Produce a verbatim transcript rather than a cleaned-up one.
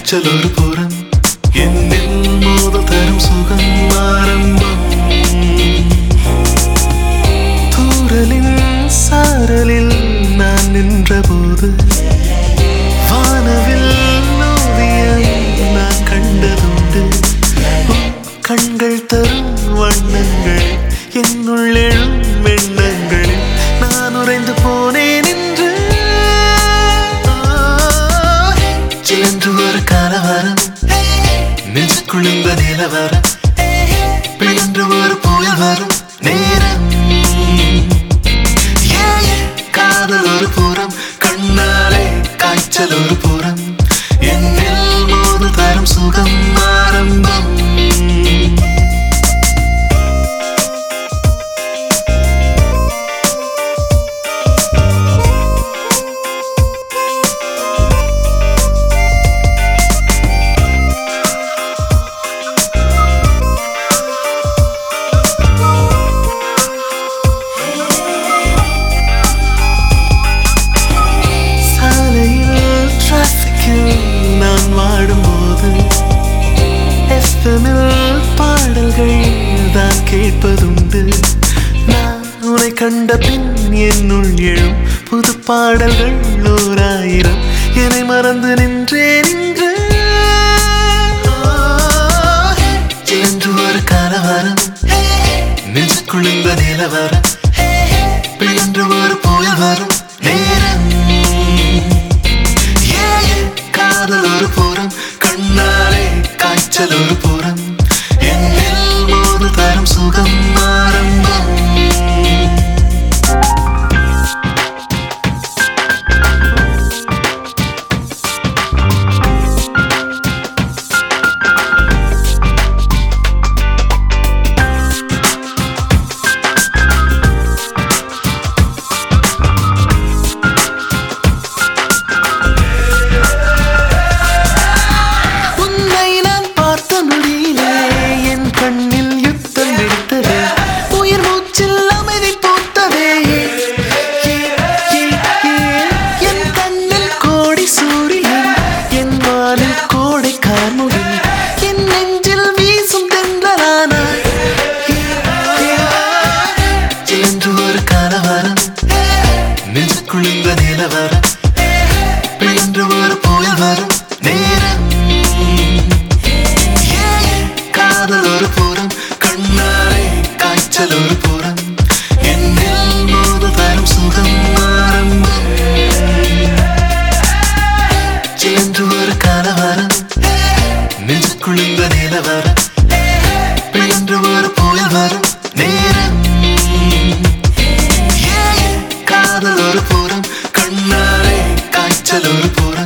காய்ச்சல் ஒரு புறம் என்னில் மோத தரும் சுகம் ஆரம்பம் தூரலின் சாரலில் நான் நின்ற போது வானவில் ஓவியம் நான் கண்டதுண்டு கண்கள் தரும் வண்ணங்கள் என்னுள் எழும் எண்ணங்கள் நான் உறைந்து போனேன் என்று சிலன்று ஒரு கலவரம் நெஞ்சுக்குள் இந்த நிலவரம் பிழன்று ஒரு புயல் வரும் நேரம் காதல் ஒரு புறம் கண்ணாலே காய்ச்சல் ஒரு புறம் என்னில் மோது தரும் சுகம் ஆரம்பம் பாடல்கள் தான் கேட்பதுண்டு நான் உன்னை கண்ட பின் என்னுள் எழும் புது பாடல்கள் ஓராயிரம் என்னை மறந்து நின்றேன் இன்று என்று ஒரு கலவரம் நெஞ்சுக்குள் இந்த நிலவரம் பிழன்று ஒரு புயல் வரும் நேரம் காதல் ஒரு புறம் கண்ணாலே காய்ச்சல் ஒரு புறம் என்னில் மோது தரும் சுகம் ஆரம்பம் நெஞ்சுக்குள்ள நிலவரம் பிழன்று ஒரு புயல் வரும் நேரம் காதல் ஒரு புறம் கண்ணாலே காய்ச்சல் ஒரு புறம் என்னில் மோது தரும் சுகம் ஆரம்பம் சிலன்று ஒரு கலவரம் நெஞ்சுக்குள்ள நிலவரம் பிழன்று ஒரு புயல் வரும் நேரம் காதல் ஒரு புறம் கண்ணாலே காய்ச்சல் ஒரு புறம்